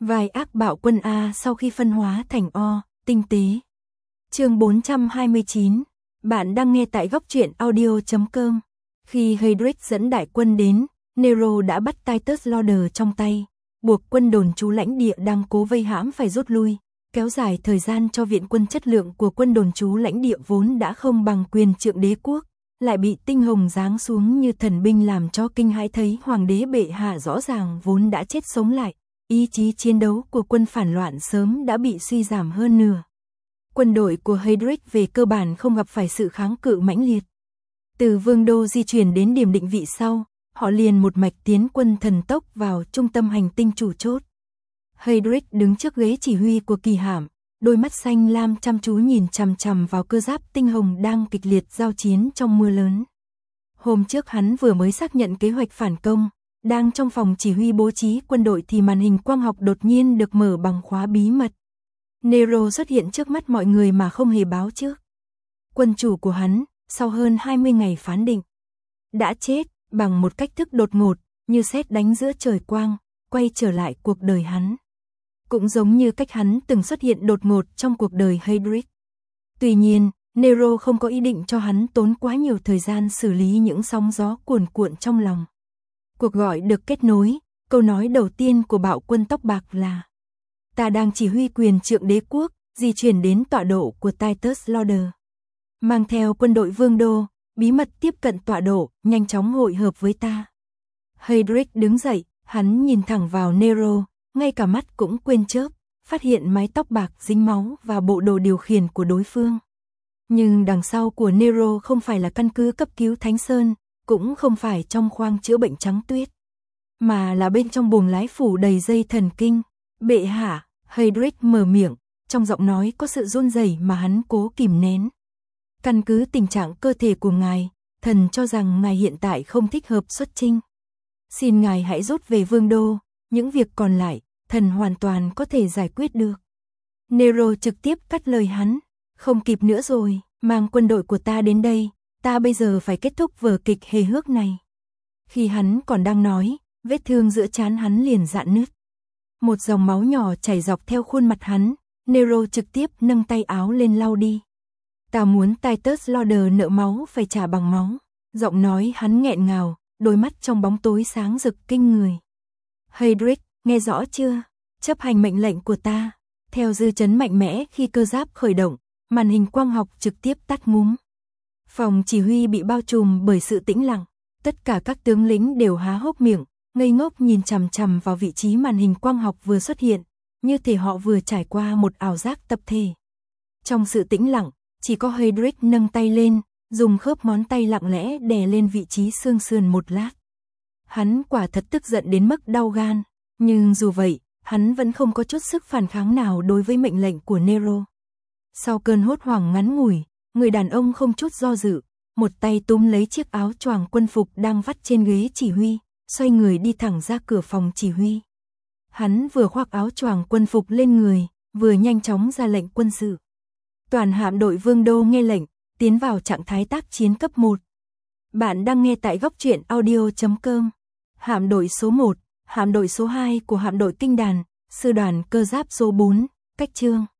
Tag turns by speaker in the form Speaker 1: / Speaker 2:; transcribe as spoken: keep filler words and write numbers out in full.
Speaker 1: Vai ác bạo quân A sau khi phân hóa thành O, tinh tế. Chương bốn trăm hai mươi chín. Bạn đang nghe tại góc truyện audio chấm com. Khi Heydrich dẫn đại quân đến, Nero đã bắt Titus Lauder trong tay, buộc quân đồn trú lãnh địa đang cố vây hãm phải rút lui, kéo dài thời gian cho viện quân. Chất lượng của quân đồn trú lãnh địa vốn đã không bằng quyền trượng đế quốc, lại bị tinh hồng giáng xuống như thần binh làm cho kinh hãi. Thấy hoàng đế bệ hạ rõ ràng vốn đã chết sống lại, ý chí chiến đấu của quân phản loạn sớm đã bị suy giảm hơn nửa. Quân đội của Heydrich về cơ bản không gặp phải sự kháng cự mãnh liệt. Từ vương đô di chuyển đến điểm định vị sau, họ liền một mạch tiến quân thần tốc vào trung tâm hành tinh chủ chốt. Heydrich đứng trước ghế chỉ huy của kỳ hạm, đôi mắt xanh lam chăm chú nhìn chằm chằm vào cơ giáp tinh hồng đang kịch liệt giao chiến trong mưa lớn. Hôm trước hắn vừa mới xác nhận kế hoạch phản công, đang trong phòng chỉ huy bố trí quân đội thì màn hình quang học đột nhiên được mở bằng khóa bí mật. Nero xuất hiện trước mắt mọi người mà không hề báo trước. Quân chủ của hắn, sau hơn hai mươi ngày phán định, đã chết bằng một cách thức đột ngột, như sét đánh giữa trời quang, quay trở lại cuộc đời hắn. Cũng giống như cách hắn từng xuất hiện đột ngột trong cuộc đời Heydrich. Tuy nhiên, Nero không có ý định cho hắn tốn quá nhiều thời gian xử lý những sóng gió cuồn cuộn trong lòng. Cuộc gọi được kết nối, câu nói đầu tiên của bạo quân tóc bạc là: ta đang chỉ huy quyền trượng đế quốc, di chuyển đến tọa độ của Titus Lauder. Mang theo quân đội vương đô, bí mật tiếp cận tọa độ, nhanh chóng hội hợp với ta. Heydrich đứng dậy, hắn nhìn thẳng vào Nero, ngay cả mắt cũng quên chớp, phát hiện mái tóc bạc dính máu và bộ đồ điều khiển của đối phương. Nhưng đằng sau của Nero không phải là căn cứ cấp cứu Thánh Sơn, cũng không phải trong khoang chữa bệnh trắng tuyết, mà là bên trong buồng lái phủ đầy dây thần kinh. Bệ hạ, Heydrich mở miệng, trong giọng nói có sự run rẩy mà hắn cố kìm nén. Căn cứ tình trạng cơ thể của ngài, thần cho rằng ngài hiện tại không thích hợp xuất chinh. Xin ngài hãy rút về vương đô, những việc còn lại, thần hoàn toàn có thể giải quyết được. Nero trực tiếp cắt lời hắn, không kịp nữa rồi, mang quân đội của ta đến đây, ta bây giờ phải kết thúc vở kịch hề hước này. Khi hắn còn đang nói, vết thương giữa trán hắn liền rạn nứt. Một dòng máu nhỏ chảy dọc theo khuôn mặt hắn, Nero trực tiếp nâng tay áo lên lau đi. Ta muốn Titus Lauder nợ máu phải trả bằng máu. Giọng nói hắn nghẹn ngào, đôi mắt trong bóng tối sáng rực kinh người. Heydrich, nghe rõ chưa? Chấp hành mệnh lệnh của ta. Theo dư chấn mạnh mẽ khi cơ giáp khởi động, màn hình quang học trực tiếp tắt ngúm. Phòng chỉ huy bị bao trùm bởi sự tĩnh lặng. Tất cả các tướng lính đều há hốc miệng, ngây ngốc nhìn chằm chằm vào vị trí màn hình quang học vừa xuất hiện, như thể họ vừa trải qua một ảo giác tập thể. Trong sự tĩnh lặng, chỉ có Heydrich nâng tay lên, dùng khớp ngón tay lặng lẽ đè lên vị trí xương sườn một lát. Hắn quả thật tức giận đến mức đau gan, nhưng dù vậy, hắn vẫn không có chút sức phản kháng nào đối với mệnh lệnh của Nero. Sau cơn hốt hoảng ngắn ngủi, người đàn ông không chút do dự, một tay túm lấy chiếc áo choàng quân phục đang vắt trên ghế chỉ huy, xoay người đi thẳng ra cửa phòng chỉ huy. Hắn vừa khoác áo choàng quân phục lên người, vừa nhanh chóng ra lệnh quân sự. Toàn hạm đội vương đô nghe lệnh, tiến vào trạng thái tác chiến cấp một. Bạn đang nghe tại góc truyện audio chấm com. Hạm đội số một, hạm đội số hai của hạm đội kinh đàn, sư đoàn cơ giáp số bốn, cách chương.